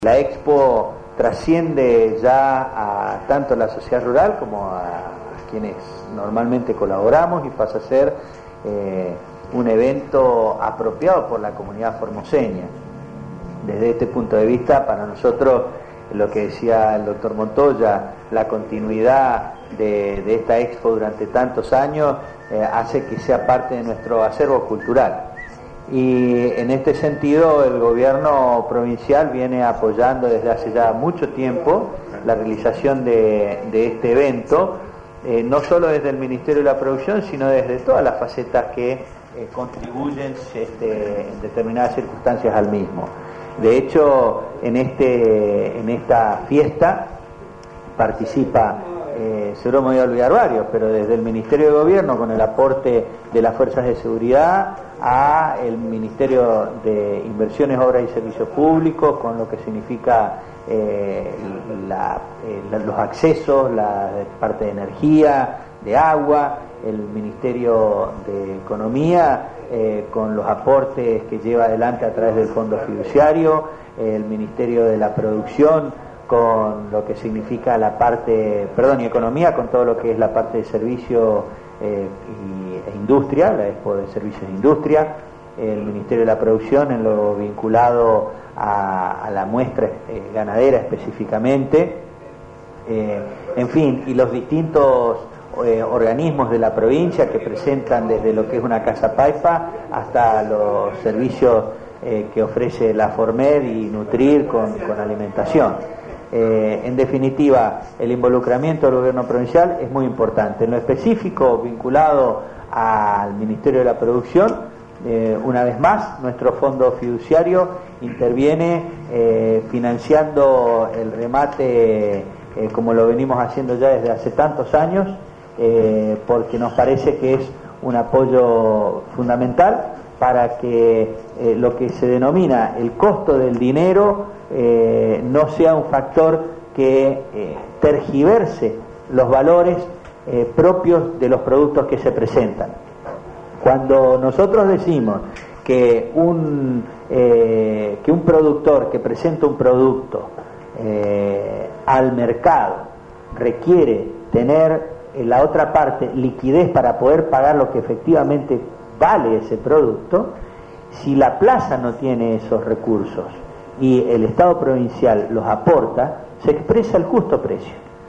La Expo trasciende ya a tanto la sociedad rural como a quienes normalmente colaboramos y pasa a ser un evento apropiado por la comunidad formoseña. Desde este punto de vista, para nosotros, lo que decía el doctor Montoya, la continuidad de esta Expo durante tantos años hace que sea parte de nuestro acervo cultural. Y en este sentido el gobierno provincial viene apoyando desde hace ya mucho tiempo la realización de este evento, no solo desde el Ministerio de la Producción, sino desde todas las facetas que contribuyen en determinadas circunstancias al mismo. De hecho, en esta fiesta participa, seguro me voy a olvidar varios, pero desde el Ministerio de Gobierno, con el aporte de las Fuerzas de Seguridad, a el Ministerio de Inversiones, Obras y Servicios Públicos, con lo que significa los accesos, la parte de energía, de agua, el Ministerio de Economía, con los aportes que lleva adelante a través del Fondo Fiduciario, el Ministerio de la Producción, con lo que significa la parte, y Economía, con todo lo que es la parte de servicio e industria, la Expo de Servicios e Industria, el Ministerio de la Producción en lo vinculado a la muestra ganadera específicamente, en fin, y los distintos organismos de la provincia que presentan desde lo que es una casa paipa hasta los servicios que ofrece la Formed y Nutrir con alimentación. En definitiva, el involucramiento del gobierno provincial es muy importante. En lo específico, vinculado al Ministerio de la Producción, una vez más, nuestro fondo fiduciario interviene financiando el remate, como lo venimos haciendo ya desde hace tantos años, porque nos parece que es un apoyo fundamental para que lo que se denomina el costo del dinero no sea un factor que tergiverse los valores propios de los productos que se presentan. Cuando nosotros decimos que un productor que presenta un producto al mercado requiere tener en la otra parte liquidez para poder pagar lo que efectivamente vale ese producto, si la plaza no tiene esos recursos y el Estado provincial los aporta, se expresa el justo precio.